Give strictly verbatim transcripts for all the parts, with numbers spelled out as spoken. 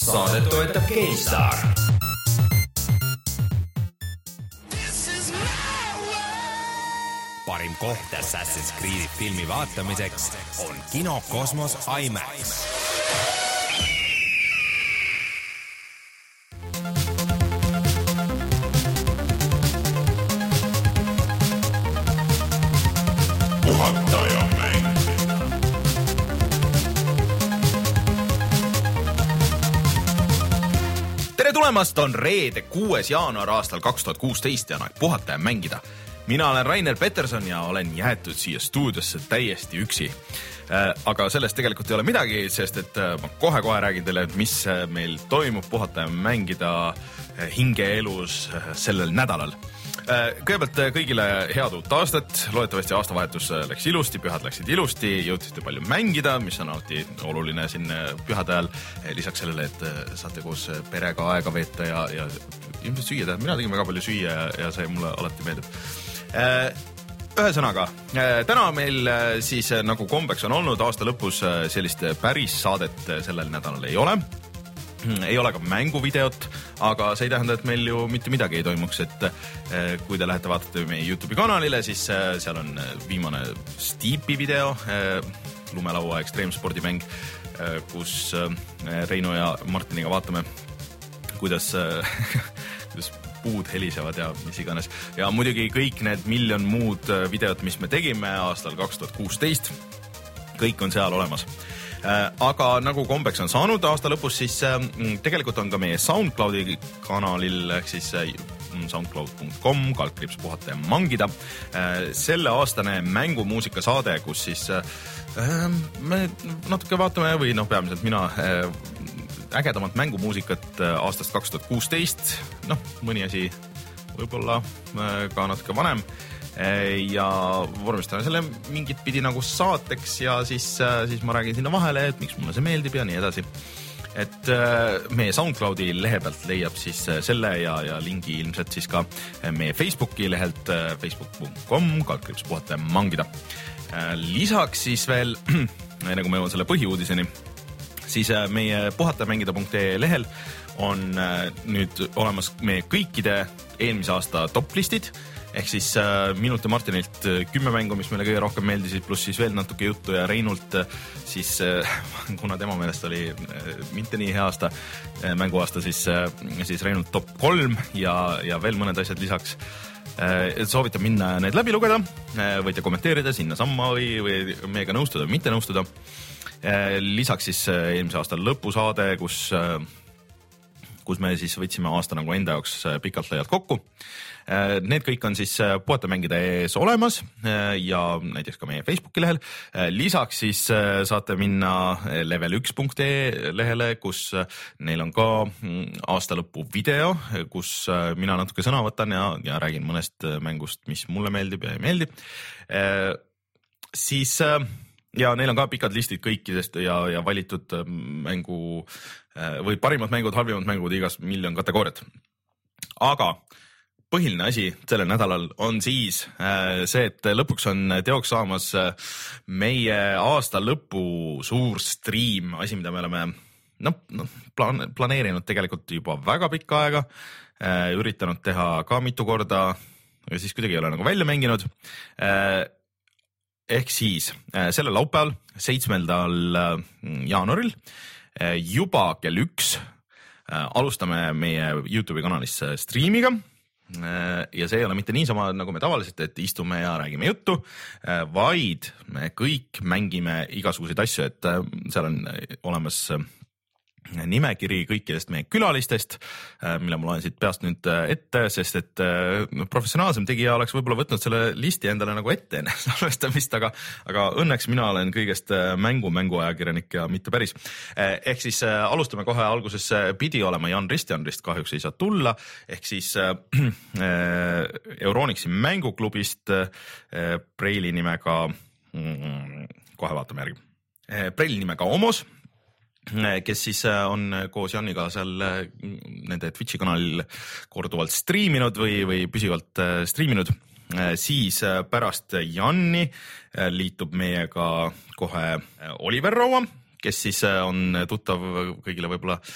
Saadet toetab GameStar. Parim koht Assassin's Creed filmi vaatamiseks on Kino Kosmos IMAX. Tulemast on reede kuues jaanuar aastal kaks tuhat kuusteist ja aeg puhata ja mängida. Mina olen Rainer Peterson ja olen jäetud siia stuudiosse täiesti üksi. Aga sellest tegelikult ei ole midagi, sest et ma kohe-kohe räägin teile, mis meil toimub puhata ja mängida hingeelus sellel nädalal. Kõigepealt kõigile head uut aastat, loodetavasti aastavahetus läks ilusti, pühad läksid ilusti, jõudsite palju mängida, mis on alati oluline siin pühade ajal. Lisaks sellele, et saate koos perega aega veeta ja, ja ilmselt süüa teha. Mina tegin väga palju süüa ja, ja see mulle alati meeldib. Ühesõnaga, täna meil siis nagu kombeks on olnud aasta lõpus sellist päris saadet sellel nädalal ei ole. Ei ole ka mänguvideot, aga see ei tähenda, et meil ju mitte midagi ei toimuks, et kui te lähete vaatate meie YouTube'i kanalile, siis seal on viimane Steepi video, lumelaua ekstreemspordimäng, kus Reino ja Martiniga vaatame, kuidas, kuidas puud helisevad ja mis iganes. Ja muidugi kõik need miljon muud videot, mis me tegime aastal kaks tuhat kuusteist, kõik on seal olemas. Aga nagu kombeks on saanud aasta lõpus, siis tegelikult on ka meie SoundCloudi kanalil, ehk siis soundcloud punkt com, kaldkriips puhata ja mangida. Selle aastane mängumuusika saade, kus siis me natuke vaatame või noh, peamiselt mina ägedamat mängumuusikat aastast kaks tuhat kuusteist, noh, mõni asi võib-olla ka natuke vanem. Ja vormistame selle mingit pidi nagu saateks ja siis, siis ma räägin sinna vahele, et miks mulle see meeldib ja nii edasi. Et meie SoundCloudi lehe pealt leiab siis selle ja, ja lingi ilmselt siis ka meie Facebooki lehelt facebook punkt com, kaldkriips puhata ja mangida. Lisaks siis veel, nagu me jõuan selle põhiuudiseni, siis meie puhata ja mängida punkt ee lehel on nüüd olemas meie kõikide eelmise aasta toplistid. Ehk siis äh, minult ja Martinilt kümme mängu, mis meile kõige rohkem meeldisid, pluss siis veel natuke juttu ja Reinult siis, äh, kuna tema meelest oli äh, mitte nii hea aasta äh, mänguaasta, siis, äh, siis Reinult top kolm ja, ja veel mõned asjad lisaks. Äh, soovitan minna need läbi lugeda, äh, võite kommenteerida sinna samma või, või meiega nõustuda või mitte nõustuda. Äh, lisaks siis äh, eelmise aasta lõpusaade, kus, äh, kus me siis võtsime aasta nagu enda jaoks pikalt laialt kokku. Need kõik on siis puhata mängida ees olemas ja näiteks ka meie Facebooki lehel. Lisaks siis saate minna level üks punkt ee lehele, kus neil on ka aasta lõpu video, kus mina natuke sõna võtan ja, ja räägin mõnest mängust, mis mulle meeldib ja ei meeldi. Siis ja neil on ka pikad listid kõikidest ja, ja valitud mängu või parimad mängud, halvimad mängud, igas miljon kategooriat. Aga põhiline asi sellel nädalal on siis see, et lõpuks on teoks saamas meie aasta lõpu suur stream, asi, mida me oleme no, no, plan, planeerinud tegelikult juba väga pikka aega, üritanud teha ka mitu korda ja siis kuidagi ei ole nagu välja mänginud. Ehk siis sellel laupäeval, seitsmendal jaanuaril, juba kell üks alustame meie YouTube'i kanalis streamiga. Ja see ei ole mitte niisama, nagu me tavaliselt, et istume ja räägime juttu, vaid me kõik mängime igasuguseid asju, et seal on olemas nimekiri kõikidest meie külalistest, mille ma loen siit peast nüüd ette, sest et no, professionaalsem tegija oleks võib-olla võtnud selle listi endale nagu ette enne salvestamist, aga, aga õnneks mina olen kõigest mängu mänguajakirjanik ja mitte päris. Ehk siis alustame kohe alguses, pidi olema Jan Rist, Jan Rist kahjuks ei saa tulla, ehk siis äh, Euronixi mänguklubist äh, Preili nimega, mm, kohe vaatame järgi, äh, Preili nimega Omos, kes siis on koos Janiga seal nende Twitchi kanalil korduvalt striiminud või, või püsivalt striiminud, siis pärast Janni liitub meiega kohe Oliver Raua, kes siis on tuttav kõigile võib-olla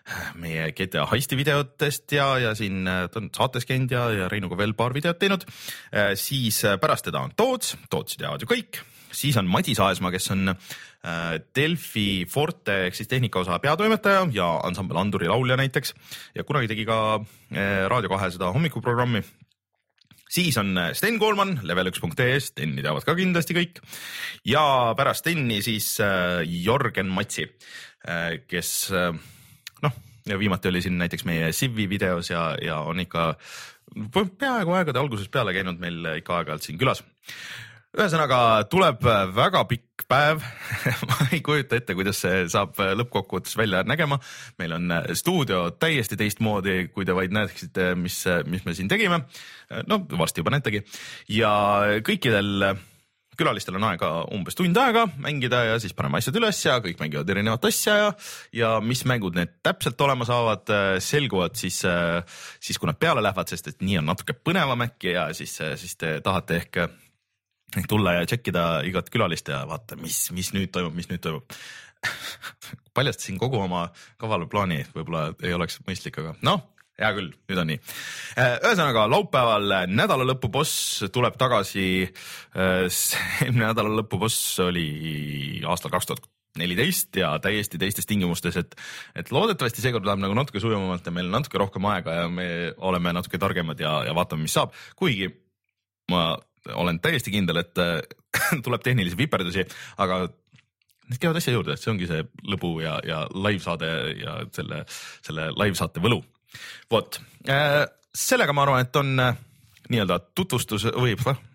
meie G T A heisti videotest ja, ja siin ta on saates käinud ja, ja Reinuga veel paar videot teinud. Siis pärast teda on Toots, Tootsi teavad ju kõik. Siis on Madis Aesmaa, kes on Delfi Forte ehk siis tehnikaosa peatoimetaja ja ansambel Anduri laulja näiteks ja kunagi tegi ka Raadio kahe seda hommikuprogrammi. Siis on Sten Koolman, level üks punkt ee, Steni teavad ka kindlasti kõik ja pärast Steni siis Jorgen Matsi, kes noh, viimati oli siin näiteks meie Civi videos ja, ja on ikka peaaegu aegade algusest peale käinud meil ikka aeg-ajalt siin külas. Ühesõnaga tuleb väga pikk päev. Ma ei kujuta ette, kuidas see saab lõppkokkuvõttes välja nägema. Meil on stuudio täiesti teistmoodi, kui te vaid näeksite, mis, mis me siin tegime. No varsti juba näetegi. Ja kõikidel külalistel on aega umbes tund aega mängida ja siis paneme asjad üles ja kõik mängivad erinevat asja ja, ja mis mängud need täpselt olema saavad, selguvad siis, siis kui nad peale lähevad, sest et nii on natuke põnevam äkki ja siis, siis te tahate ehk tulla ja tšekkida igat külalist ja vaata, mis, mis nüüd toimub, mis nüüd toimub. Paljastasin kogu oma kavalu plaani, võib-olla ei oleks mõistlik, aga noh, hea küll, nüüd on nii. Ühesõnaga, laupäeval nädala lõpu boss tuleb tagasi. Eelmine nädala lõpu boss oli aastal kaks tuhat neliteist ja täiesti teistes tingimustes, et, et loodetavasti seekord läheb nagu natuke sujuvamalt ja meil natuke rohkem aega ja me oleme natuke targemad ja, ja vaatame, mis saab. Kuigi ma olen täiesti kindel, et tuleb tehnilisi viperdusi, aga need käivad asja juurde, et see ongi see lõbu ja, ja live-saade ja selle, selle live-saate võlu. Vot, sellega ma arvan, et on nii-öelda tutvustus või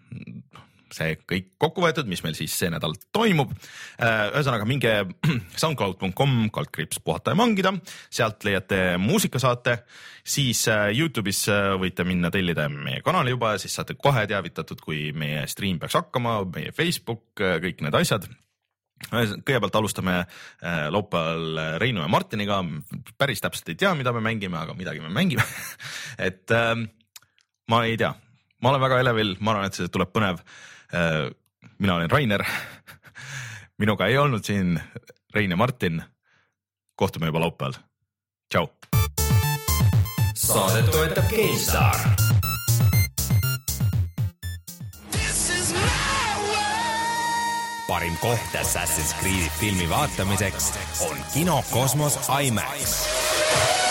see kõik kokku võetud, mis meil siis see nädal toimub. Ühesõnaga minge soundcloud punkt com kaldkriips puhata ja mangida, sealt leiate muusikasaate, siis YouTube'is võite minna tellida meie kanali juba ja siis saate kohe teavitatud, kui meie stream peaks hakkama, meie Facebook, kõik need asjad. Kõigepealt alustame laupäeval Reinu ja Martiniga, päris täpselt ei tea, mida me mängime, aga midagi me mängime. Et ma ei tea, ma olen väga elevil, ma arvan, et see tuleb põnev. Mina olen Rainer, minuga ei olnud siin Rein ja Martin, kohtume juba laupäeval. Tšau! Saadet toetab GameStar. Parim koht Assassin's Creed filmi vaatamiseks on Kino Kosmos IMAX.